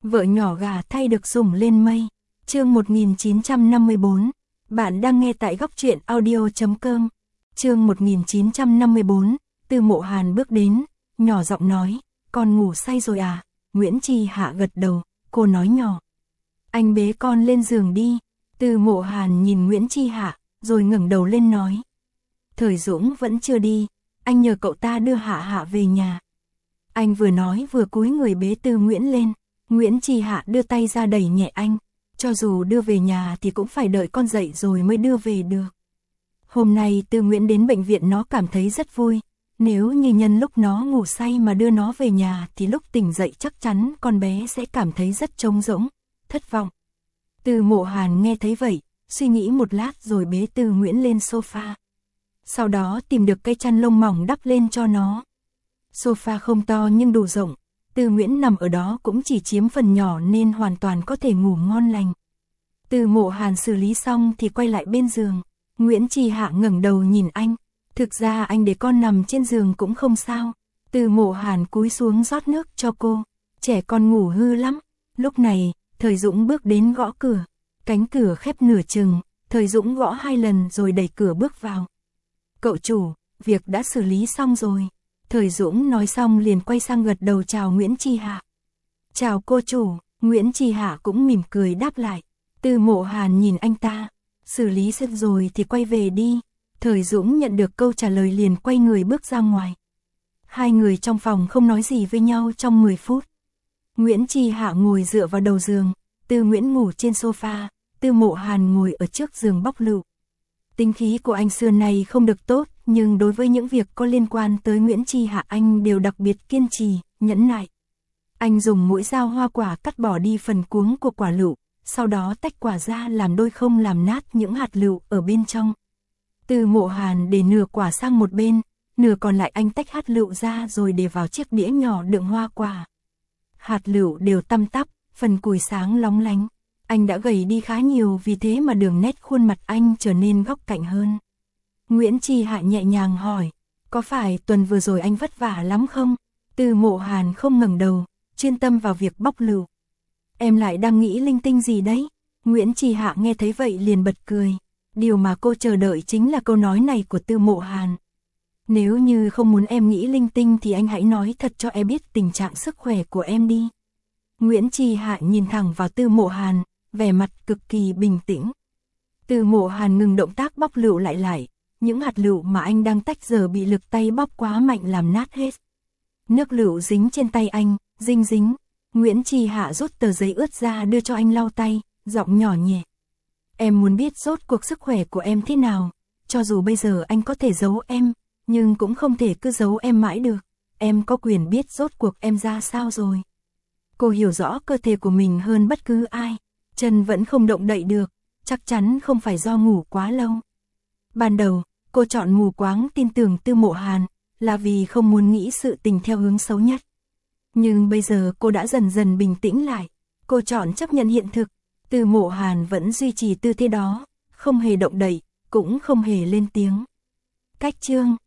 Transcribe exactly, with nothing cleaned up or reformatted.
Vợ nhỏ gà thay được sủng lên mây. Chương một nghìn chín trăm năm mươi bốn. Bạn đang nghe tại góc truyện audio chấm com. Chương một nghìn chín trăm năm mươi bốn. Từ Mộ Hàn bước đến, nhỏ giọng nói, con ngủ say rồi à? Nguyễn Chi Hạ gật đầu, cô nói nhỏ. Anh bế con lên giường đi. Từ Mộ Hàn nhìn Nguyễn Chi Hạ, rồi ngẩng đầu lên nói. Thời Dũng vẫn chưa đi, anh nhờ cậu ta đưa Hạ Hạ về nhà. Anh vừa nói vừa cúi người bế Từ Nguyễn lên. Nguyễn Chi Hạ đưa tay ra đẩy nhẹ anh. Cho dù đưa về nhà thì cũng phải đợi con dậy rồi mới đưa về được. Hôm nay Từ Nguyễn đến bệnh viện nó cảm thấy rất vui. Nếu như nhân lúc nó ngủ say mà đưa nó về nhà thì lúc tỉnh dậy chắc chắn con bé sẽ cảm thấy rất trống rỗng, thất vọng. Từ Mộ Hàn nghe thấy vậy, suy nghĩ một lát rồi bế Từ Nguyễn lên sofa. Sau đó tìm được cây chăn lông mỏng đắp lên cho nó. Sofa không to nhưng đủ rộng. Từ Nguyễn nằm ở đó cũng chỉ chiếm phần nhỏ nên hoàn toàn có thể ngủ ngon lành. Từ Mộ Hàn xử lý xong thì quay lại bên giường. Nguyễn Chi Hạ ngẩng đầu nhìn anh. Thực ra anh để con nằm trên giường cũng không sao. Từ Mộ Hàn cúi xuống rót nước cho cô. Trẻ con ngủ hư lắm. Lúc này, Thời Dũng bước đến gõ cửa. Cánh cửa khép nửa chừng. Thời Dũng gõ hai lần rồi đẩy cửa bước vào. Cậu chủ, việc đã xử lý xong rồi. Thời Dũng nói xong liền quay sang gật đầu chào Nguyễn Chi Hạ. Chào cô chủ. Nguyễn Chi Hạ cũng mỉm cười đáp lại. Từ Mộ Hàn nhìn anh ta. Xử lý xong rồi thì quay về đi. Thời Dũng nhận được câu trả lời liền quay người bước ra ngoài. Hai người trong phòng không nói gì với nhau trong mười phút. Nguyễn Chi Hạ ngồi dựa vào đầu giường. Từ Nguyễn ngủ trên sofa. Từ Mộ Hàn ngồi ở trước giường bóc lựu. Tính khí của anh xưa nay không được tốt, nhưng đối với những việc có liên quan tới Nguyễn Chi Hạ anh đều đặc biệt kiên trì, nhẫn nại. Anh dùng mũi dao hoa quả cắt bỏ đi phần cuống của quả lựu, sau đó tách quả ra làm đôi không làm nát những hạt lựu ở bên trong. Từ Mộ Hàn để nửa quả sang một bên, nửa còn lại anh tách hạt lựu ra rồi để vào chiếc đĩa nhỏ đựng hoa quả. Hạt lựu đều tăm tắp, phần cùi sáng lóng lánh. Anh đã gầy đi khá nhiều vì thế mà đường nét khuôn mặt anh trở nên góc cạnh hơn. Nguyễn Chi Hạ nhẹ nhàng hỏi, có phải tuần vừa rồi anh vất vả lắm không? Từ Mộ Hàn không ngẩng đầu, chuyên tâm vào việc bóc lựu. Em lại đang nghĩ linh tinh gì đấy? Nguyễn Chi Hạ nghe thấy vậy liền bật cười. Điều mà cô chờ đợi chính là câu nói này của Từ Mộ Hàn. Nếu như không muốn em nghĩ linh tinh thì anh hãy nói thật cho em biết tình trạng sức khỏe của em đi. Nguyễn Chi Hạ nhìn thẳng vào Từ Mộ Hàn, vẻ mặt cực kỳ bình tĩnh. Từ Mộ Hàn ngừng động tác bóc lựu lại lại. Những hạt lựu mà anh đang tách giờ bị lực tay bóp quá mạnh làm nát hết. Nước lựu dính trên tay anh, dinh dính. Nguyễn Chi Hạ rút tờ giấy ướt ra đưa cho anh lau tay, giọng nhỏ nhẹ. Em muốn biết rốt cuộc sức khỏe của em thế nào. Cho dù bây giờ anh có thể giấu em, nhưng cũng không thể cứ giấu em mãi được. Em có quyền biết rốt cuộc em ra sao rồi. Cô hiểu rõ cơ thể của mình hơn bất cứ ai. Chân vẫn không động đậy được, chắc chắn không phải do ngủ quá lâu. Ban đầu, cô chọn mù quáng tin tưởng Từ Mộ Hàn, là vì không muốn nghĩ sự tình theo hướng xấu nhất. Nhưng bây giờ cô đã dần dần bình tĩnh lại, cô chọn chấp nhận hiện thực. Từ Mộ Hàn vẫn duy trì tư thế đó, không hề động đậy, cũng không hề lên tiếng. Cách chương